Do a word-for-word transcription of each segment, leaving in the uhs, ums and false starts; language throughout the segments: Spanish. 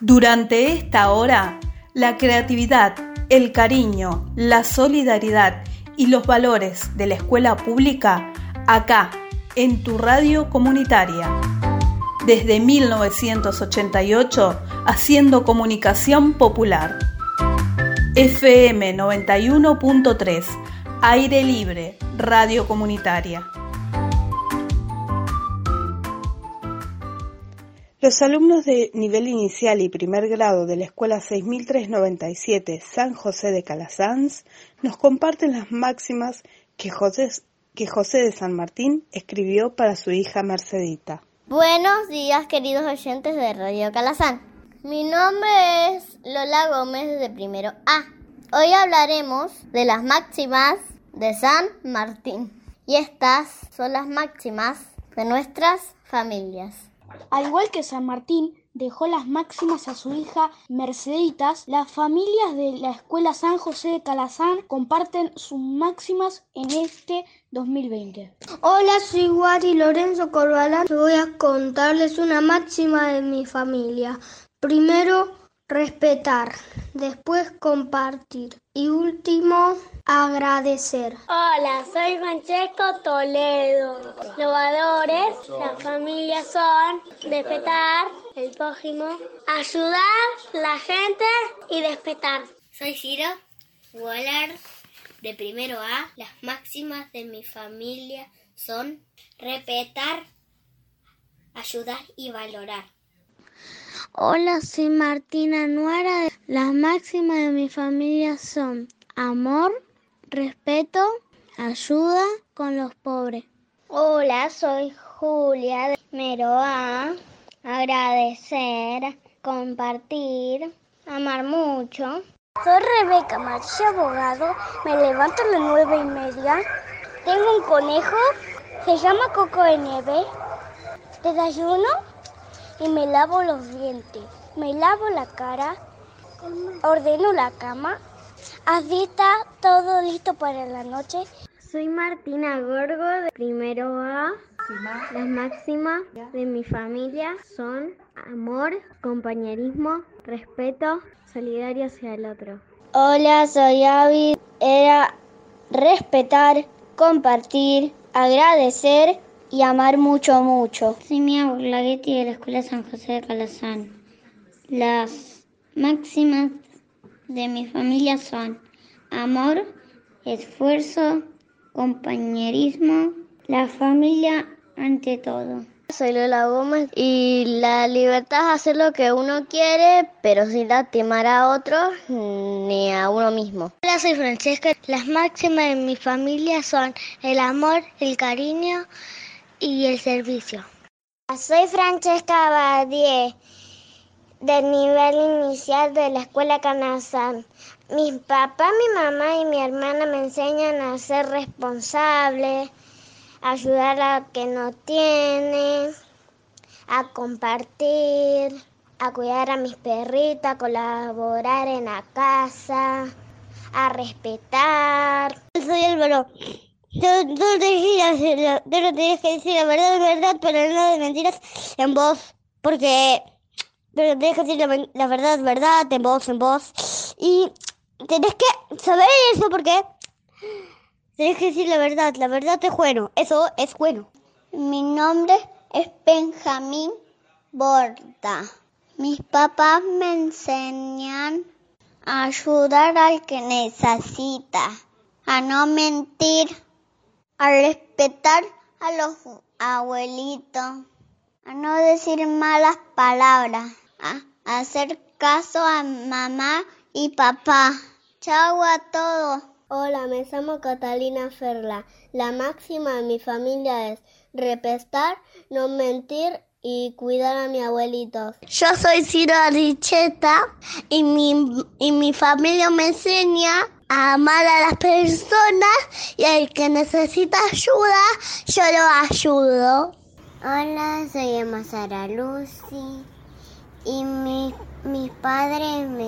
Durante esta hora, la creatividad, el cariño, la solidaridad y los valores de la escuela pública, acá, en tu radio comunitaria. Desde mil novecientos ochenta y ocho, haciendo comunicación popular. F M noventa y uno punto tres, Aire Libre, Radio Comunitaria. Los alumnos de nivel inicial y primer grado de la Escuela seis mil trescientos noventa y siete San José de Calasanz nos comparten las máximas que José, que José de San Martín escribió para su hija Mercedita. Buenos días, queridos oyentes de Radio Calasanz. Mi nombre es Lola Gómez de primero A. Hoy hablaremos de las máximas de San Martín. Y estas son las máximas de nuestras familias. Al igual que San Martín dejó las máximas a su hija Merceditas, las familias de la Escuela San José de Calasanz comparten sus máximas en este dos mil veinte. Hola, soy Wari Lorenzo Corbalán. Voy a contarles una máxima de mi familia. Primero, respetar. Después, compartir. Y último, agradecer. Hola, soy Francesco Toledo. Los valores, la familia son respetar el prójimo, ayudar a la gente y respetar. Soy Ciro Waller de primero A. Las máximas de mi familia son respetar, ayudar y valorar. Hola, soy Martina Nuara. Las máximas de mi familia son amor, respeto, ayuda con los pobres. Hola, soy Julia de primero A. Agradecer, compartir, amar mucho. Soy Rebeca María Abogado. Me levanto a las nueve y media. Tengo un conejo, se llama Coco de Nieve. Desayuno y me lavo los dientes. Me lavo la cara, ordeno la cama. Así está todo listo para la noche. Soy Martina Gorgo de primero A. Las máximas de mi familia son amor, compañerismo, respeto, solidario hacia el otro. Hola, soy Avi. Era respetar, compartir, agradecer y amar mucho, mucho. Soy Mía Burlaguetti de la Escuela San José de Calasanz. Las máximas de mi familia son amor, esfuerzo, compañerismo, la familia ante todo. Soy Lola Gómez y la libertad es hacer lo que uno quiere, pero sin lastimar a otros ni a uno mismo. Hola, soy Francesca. Las máximas de mi familia son el amor, el cariño y el servicio. Soy Francesca Badier, del nivel inicial de la Escuela Calasanz. Mi papá, mi mamá y mi hermana me enseñan a ser responsable, a ayudar a que no tiene, a compartir, a cuidar a mis perritas, a colaborar en la casa, a respetar. Soy Álvaro. Tú no tienes que decir la verdad, la verdad, pero no de mentiras en voz, porque pero tienes que decir la, la verdad, verdad, en voz, en voz, y tenés que saber eso porque tenés que decir la verdad, la verdad es bueno, eso es bueno. Mi nombre es Benjamín Borda. Mis papás me enseñan a ayudar al que necesita, a no mentir, a respetar a los abuelitos, a no decir malas palabras, a hacer caso a mamá y papá. Chau a todos. Hola, me llamo Catalina Ferla. La máxima de mi familia es respetar, no mentir y cuidar a mis abuelitos. Yo soy Ciro Aricheta y mi, y mi familia me enseña a amar a las personas y al que necesita ayuda, yo lo ayudo. Hola, soy Emma Sara Lucy y mi, mis padres me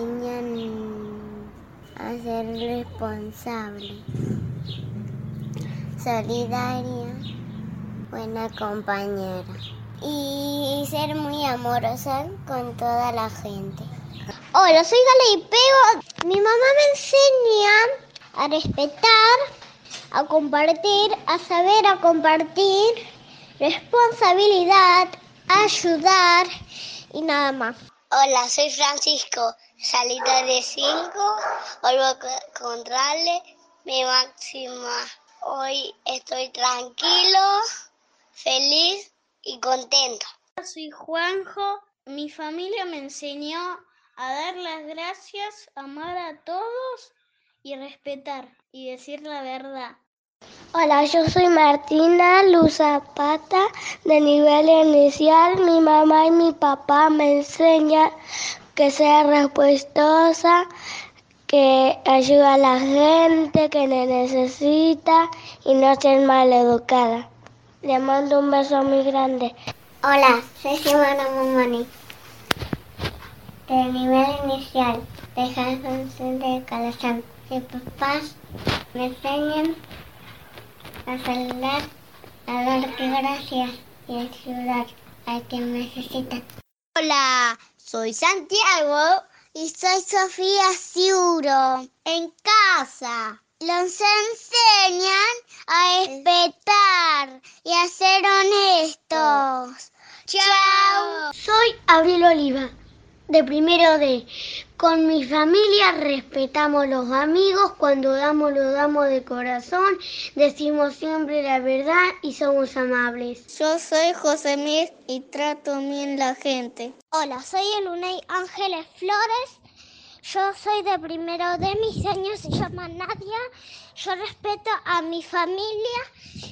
enseñan a ser responsable, solidaria, buena compañera. y ser muy amorosa con toda la gente. Hola, soy Gale y Pego. Mi mamá me enseña a respetar, a compartir, a saber a compartir, responsabilidad, ayudar y nada más. Hola, soy Francisco, salida de cinco. Hoy voy a contarle mi máxima. Hoy estoy tranquilo, feliz y contento. Soy Juanjo. Mi familia me enseñó a dar las gracias, amar a todos y respetar y decir la verdad. Hola, yo soy Martina Luz Zapata, de nivel inicial. Mi mamá y mi papá me enseñan que sea respetuosa, que ayuda a la gente que le necesita y no ser maleducada. Le mando un beso muy grande. Hola, soy Simona Momoni, de nivel inicial, de Jardín de Calazán. Mis papás me enseñan a saludar, a dar gracias y a ayudar a quien necesita. Hola, soy Santiago y soy Sofía Ciuro. En casa los enseñan a respetar y a ser honestos. ¡Chao! Soy Abril Oliva, de primero D. Con mi familia respetamos los amigos, cuando damos lo damos de corazón, decimos siempre la verdad y somos amables. Yo soy José Mir y trato bien la gente. Hola, soy Elunay Ángeles Flores. Yo soy de primero D, mis años se llama Nadia. Yo respeto a mi familia.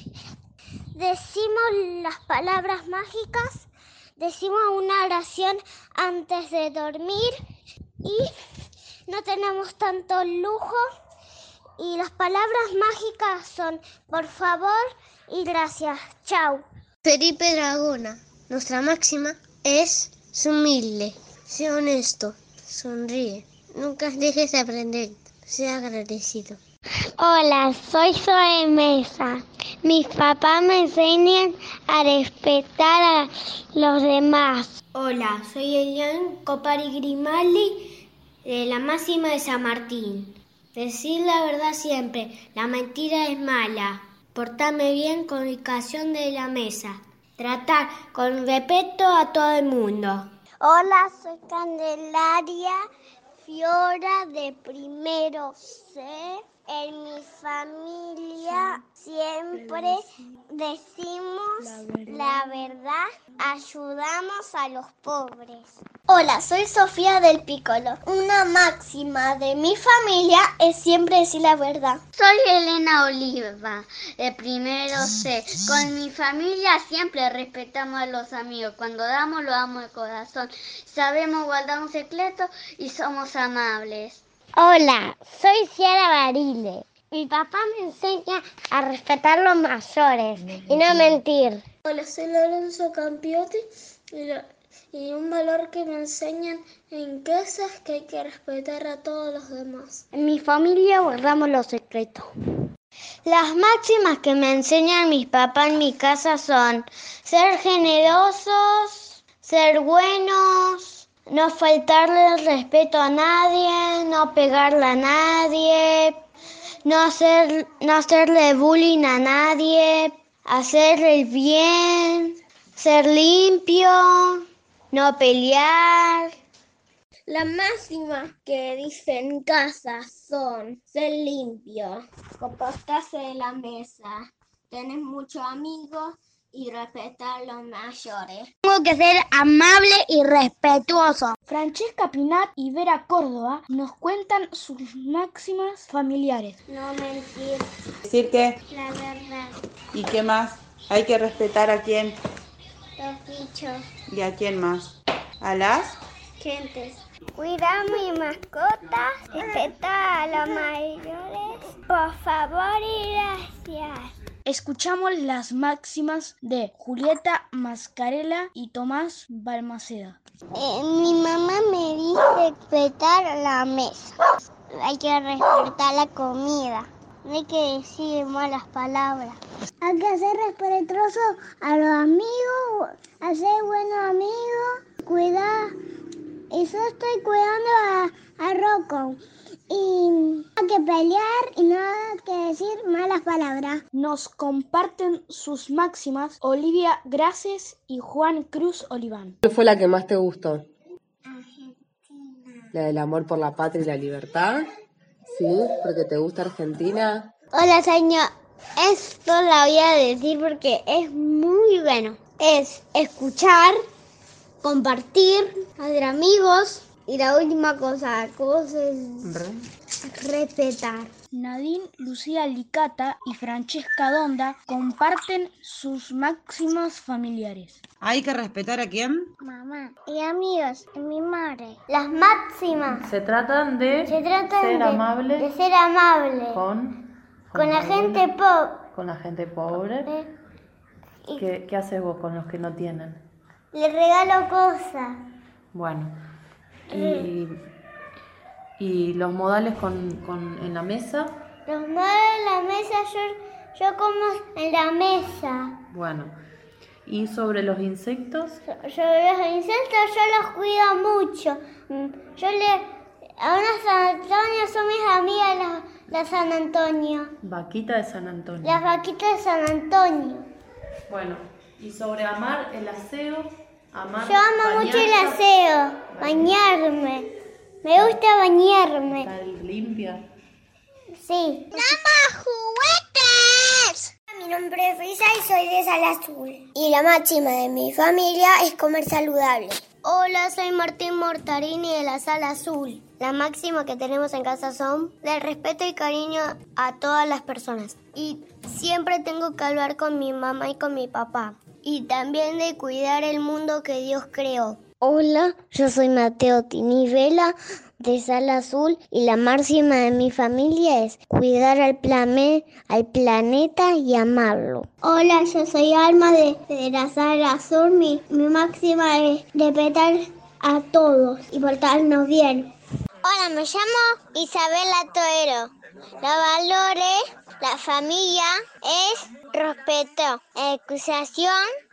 Decimos las palabras mágicas. Decimos una oración antes de dormir. Y no tenemos tanto lujo. Y las palabras mágicas son por favor y gracias. Chau. Felipe Dragona. Nuestra máxima es ser humilde, sé honesto, sonríe. Nunca dejes de aprender, sea agradecido. Hola, soy Zoe Mesa. Mis papás me enseñan a respetar a los demás. Hola, soy Elian Copari Grimaldi, de la máxima de San Martín. Decir la verdad siempre, la mentira es mala. Portarme bien con educación de la mesa. Tratar con respeto a todo el mundo. Hola, soy Candelaria Fiora, de primero C. En mi familia siempre decimos la verdad, ayudamos a los pobres. Hola, soy Sofía del Piccolo. Una máxima de mi familia es siempre decir la verdad. Soy Elena Oliva, de primero C. Con mi familia siempre respetamos a los amigos. Cuando damos, lo damos de corazón. Sabemos guardar un secreto y somos amables. Hola, soy Ciara Barile. Mi papá me enseña a respetar los mayores y no mentir. Hola, soy Lorenzo Campiotti y, lo, y un valor que me enseñan en casa es que hay que respetar a todos los demás. En mi familia guardamos los secretos. Las máximas que me enseñan mis papás en mi casa son ser generosos, ser buenos, no faltarle el respeto a nadie, no pegarle a nadie, no, hacer, no hacerle bullying a nadie, hacer el bien, ser limpio, no pelear. Las máximas que dicen en casa son ser limpio, comportarse de la mesa, tener muchos amigos y respetar a los mayores. Tengo que ser amable y respetuoso. Francesca Pinat y Vera Córdoba nos cuentan sus máximas familiares. No mentir. ¿Decir qué? La verdad. ¿Y qué más? Hay que respetar a quién. Los bichos. ¿Y a quién más? ¿A las? Gentes. Cuidar a mi mascota, respetar a los mayores, por favor y gracias. Escuchamos las máximas de Julieta Mascarela y Tomás Balmaceda. Eh, mi mamá me dice respetar la mesa. Hay que respetar la comida. No hay que decir malas palabras. Hay que ser respetuoso a los amigos, hacer buenos amigos, cuidar. Y yo estoy cuidando a, a Rocco. Y hay que pelear y no hay que decir malas palabras. Nos comparten sus máximas Olivia Graces y Juan Cruz Oliván. ¿Cuál fue la que más te gustó? La del amor por la patria y la libertad. Sí, porque te gusta Argentina. Hola, señor. Esto la voy a decir porque es muy bueno. Es escuchar, compartir, hacer amigos y la última cosa, cosa es Re. respetar. Nadine Lucía Licata y Francesca Donda comparten sus máximas familiares. ¿Hay que respetar a quién? Mamá y amigos y mi madre. Las máximas Se tratan de se tratan ser de, amable de ser amable con, con la gente pobre. Con la gente pobre. Y ¿Qué, ¿Qué haces vos con los que no tienen? le regalo cosas. Bueno. Y, y los modales con, con, en la mesa. Los modales en la mesa, yo, yo como en la mesa. Bueno. ¿Y sobre los insectos? Sobre los insectos yo los cuido mucho. Yo le... A una San Antonio son mis amigas las, las San Antonio. Vaquita de San Antonio. Las vaquitas de San Antonio. Bueno, y sobre amar el aseo. Amar, yo amo bañarse, mucho el aseo, bañarme. Me gusta bañarme. Estar limpia. Sí. ¡Dama juguetes! Mi nombre es Risa y soy de Sala Azul. Y la máxima de mi familia es comer saludable. Hola, soy Martín Mortarini de la Sala Azul. La máxima que tenemos en casa son del respeto y cariño a todas las personas. Y siempre tengo que hablar con mi mamá y con mi papá. Y también de cuidar el mundo que Dios creó. Hola, yo soy Mateo Tinivela de Sala Azul y la máxima de mi familia es cuidar al, plane, al planeta y amarlo. Hola, yo soy Alma de, de la Sala Azul. Mi, mi máxima es respetar a todos y portarnos bien. Hola, me llamo Isabela Toero. Los valores, la familia es respeto, educación,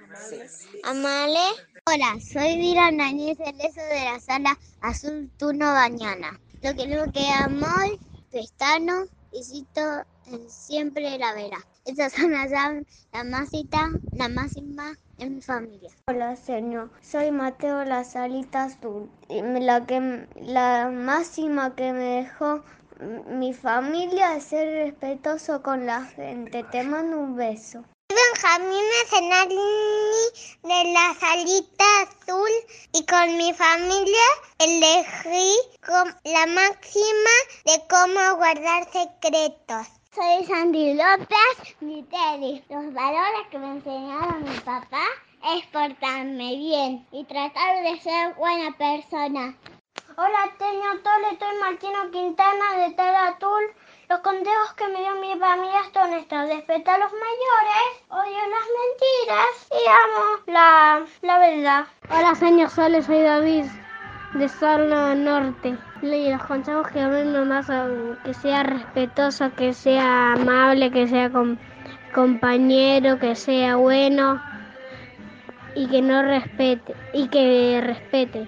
amable. Hola, soy Dira Nañez Celeso de la Sala Azul Turno Mañana. Lo que lo que amor, pestano y cito siempre la vera. Esas son las la máxima, la máxima en mi familia. Hola, señor. Soy Mateo La Salita Azul. La que la máxima que me dejó mi familia es ser respetuoso con la gente. Te mando un beso. Benjamín Zenalini de la Salita Azul y con mi familia elegí la máxima de cómo guardar secretos. Soy Sandy López Viteri. Los valores que me enseñaron mi papá es portarme bien y tratar de ser buena persona. Hola, Teño Tole, soy Martino Quintana de Sala Azul. Los consejos que me dio mi familia son estos: respetar a los mayores, odio las mentiras y amo la, la verdad. Hola, señor Sole, soy David de Sala Norte. Y los consejos que me dio más son que sea respetuoso, que sea amable, que sea com- compañero, que sea bueno y que no respete, y que respete.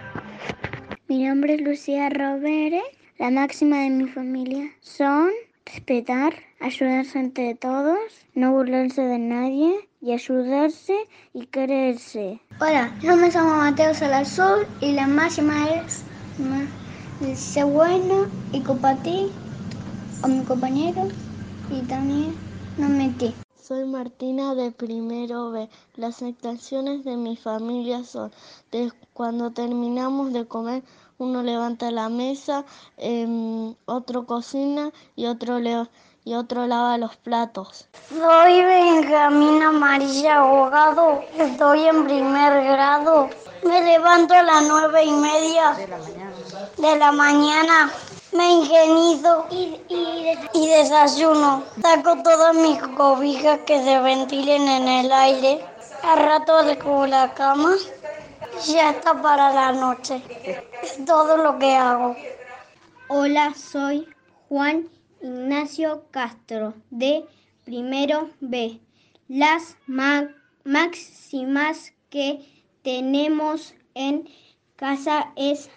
Mi nombre es Lucía Robere. La máxima de mi familia son respetar, ayudarse entre todos, no burlarse de nadie y ayudarse y quererse. Hola, yo me llamo Mateo Salazar y la máxima es ser bueno y compartir con mi compañero y también no mentir. Soy Martina de Primero B. Las intenciones de mi familia son de cuando terminamos de comer, uno levanta la mesa, eh, otro cocina y otro, le- y otro lava los platos. Soy Benjamín Amarilla Abogado, estoy en primer grado. Me levanto a las nueve y media de la mañana. De la mañana. Me ingenizo y, y, y desayuno. Saco todas mis cobijas que se ventilen en el aire. Al rato dejo la cama. Ya está para la noche. Es todo lo que hago. Hola, soy Juan Ignacio Castro de primero B. Las ma- máximas que tenemos en casa es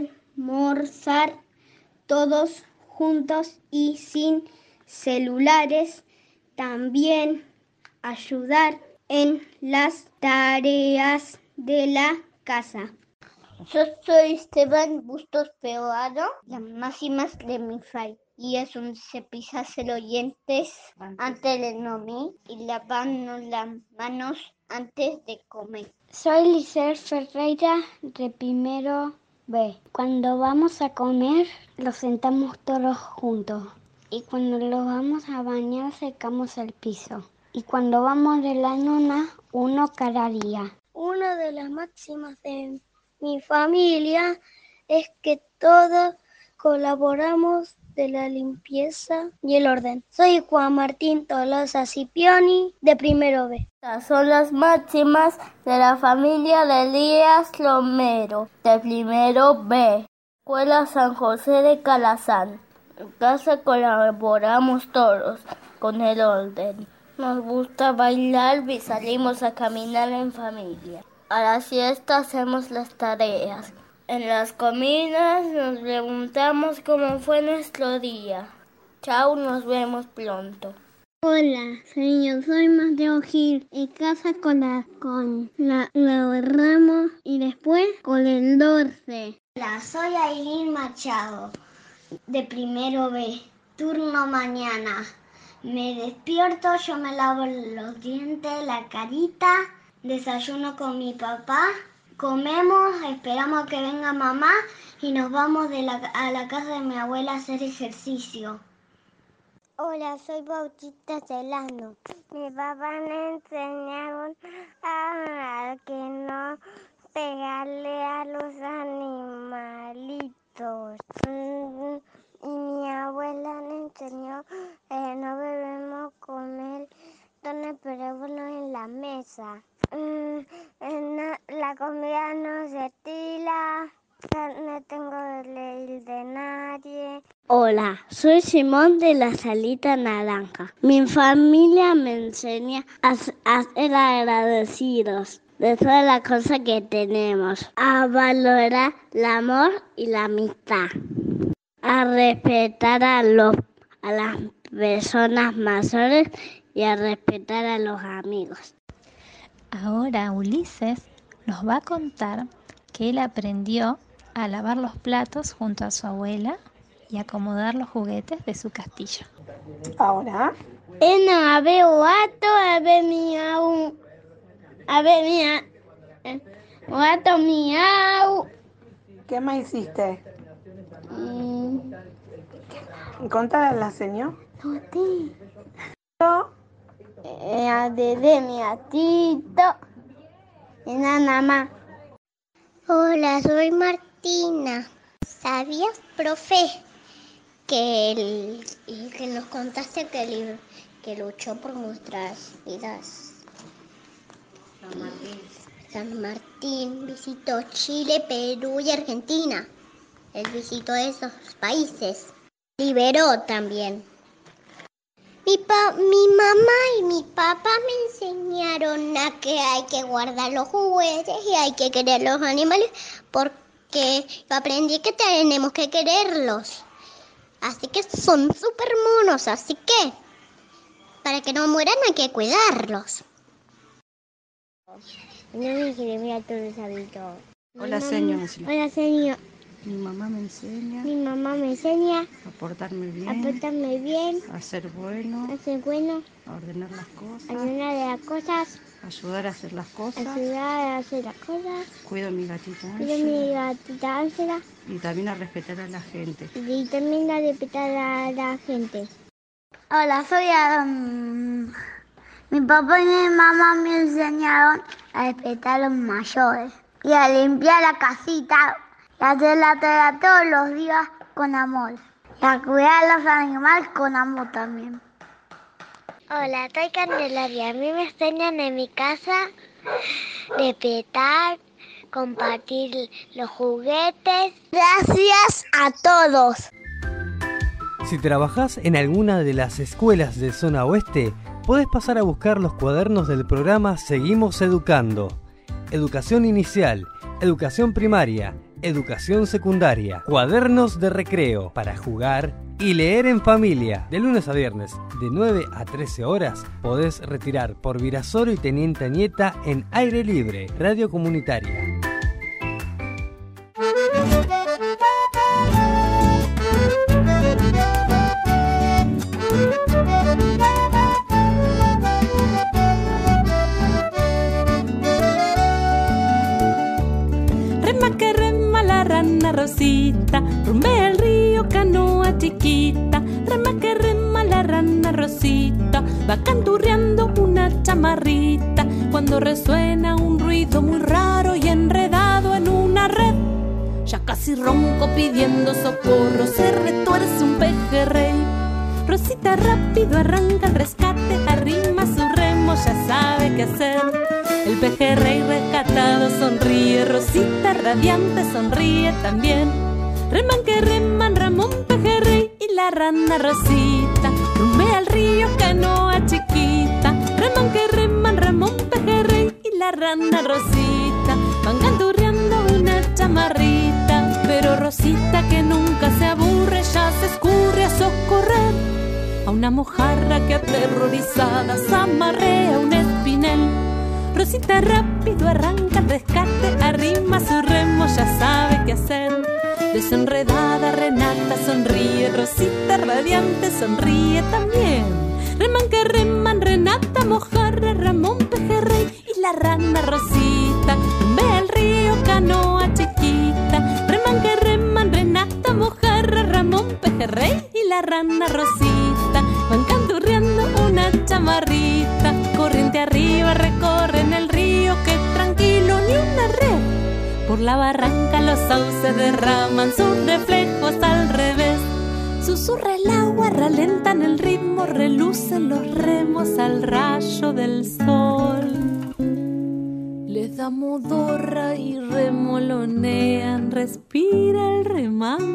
almorzar todos juntos y sin celulares. También ayudar en las tareas de la casa. Yo soy Esteban Bustos Peoado, las máximas de mi familia. Y es un cepillarse los dientes antes de dormir y lavarnos las manos antes de comer. Soy Lizer Ferreira de primero B. Cuando vamos a comer, los sentamos todos juntos. Y cuando los vamos a bañar, secamos el piso. Y cuando vamos de la nona, uno cada día. Una de las máximas de mi familia es que todos colaboramos de la limpieza y el orden. Soy Juan Martín Tolosa Scipioni, de primero B. Estas son las máximas de la familia de Elías Romero, de primero B. Escuela San José de Calazán. En casa colaboramos todos con el orden. Nos gusta bailar y salimos a caminar en familia. A la siesta hacemos las tareas. En las comidas nos preguntamos cómo fue nuestro día. Chao, nos vemos pronto. Hola, señor, soy Mateo Gil. En casa con la con la, la agarramos y después con el dulce. Hola, soy Aileen Machado, de primero B, turno mañana. Me despierto, yo me lavo los dientes, la carita, desayuno con mi papá. Comemos, esperamos a que venga mamá y nos vamos de la, a la casa de mi abuela a hacer ejercicio. Hola, soy Bautista Celano. Mi papá me enseñaron a que no pegarle a los animalitos. Y mi abuela me enseñó que no debemos comer dones, pero bueno, en la mesa. La comida no se tira, no tengo que leer de nadie. Hola, soy Simón de la Salita Naranja. Mi familia me enseña a, a ser agradecidos de todas las cosas que tenemos, a valorar el amor y la amistad, a respetar a, los, a las personas mayores y a respetar a los amigos. Ahora Ulises nos va a contar que él aprendió a lavar los platos junto a su abuela y acomodar los juguetes de su castillo. Ahora. Eno, a ver, gato, a ver, miau. A ver, miau. Gato, miau. ¿Qué más hiciste? Mm. Contale a la señora. No, sí. Eh, de, de mi gatito. Y nada más. Hola, soy Martina. ¿Sabías, profe, que, el, que nos contaste que, el, que luchó por nuestras vidas? San Martín. San Martín visitó Chile, Perú y Argentina. Él visitó esos países. Liberó también. Mi, pa, mi mamá y mi papá me enseñaron a que hay que guardar los juguetes y hay que querer los animales porque yo aprendí que tenemos que quererlos. Así que son súper monos, así que para que no mueran hay que cuidarlos. No me quiere mirar todo el sabito. Hola, señor. Hola, señor. Mi mamá me enseña. Mi mamá me enseña a portarme bien. A portarme bien. A ser bueno. A ser bueno. A ordenar las cosas. A ordenar las cosas. Ayudar a hacer las cosas. Ayudar a hacer las cosas. Cuido a mi gatita Ángela. Cuido a mi gatita Ángela. Y también a respetar a la gente. Y también a respetar a la gente. Hola, soy Adam. Mi papá y mi mamá me enseñaron a respetar a los mayores. Y a limpiar la casita. Y a hacer la tarea todos los días con amor. Y a cuidar a los animales con amor también. Hola, soy Candelaria. A mí me enseñan en mi casa respetar, compartir los juguetes. Gracias a todos. Si trabajás en alguna de las escuelas de zona oeste, podés pasar a buscar los cuadernos del programa Seguimos Educando. Educación inicial, educación primaria, educación secundaria, cuadernos de recreo para jugar y leer en familia. De lunes a viernes, de nueve a trece horas, podés retirar por Virasoro y Teniente Añeta en Aire Libre, Radio Comunitaria. Rema que rema la rana Rosita, rumbea el río canoa chiquita. Rema que rema la rana Rosita, va canturreando una chamarrita. Cuando resuena un ruido muy raro y enredado en una red, ya casi ronco pidiendo socorro, se retuerce un pejerrey. Rosita rápido arranca el rescate, arrima su remo, ya sabe qué hacer. El pejerrey rescatado sonríe, Rosita radiante sonríe también. Reman que reman Ramón Pejerrey y la rana Rosita, rumbea al río canoa chiquita. Reman que reman Ramón Pejerrey y la rana Rosita, van canturreando una chamarrita. Pero Rosita, que nunca se aburre, ya se escurre a socorrer a una mojarra que aterrorizada zamarrea un espinel. Rosita rápido arranca el rescate, arrima su remo, ya sabe qué hacer. Desenredada Renata sonríe, Rosita radiante sonríe también. Reman que reman Renata, mojarra, Ramón Pejerrey y la rana Rosita, ve el río canoa chiquita. Reman que reman Renata, mojarra, Ramón Pejerrey y la rana Rosita, van canturreando una chamarrita. Corriente arriba recorren el río, que tranquilo ni una red. Por la barranca los sauces derraman sus reflejos al revés. Susurra el agua, ralentan el ritmo, relucen los remos al rayo del sol. Les da modorra y remolonean, respira el remanso.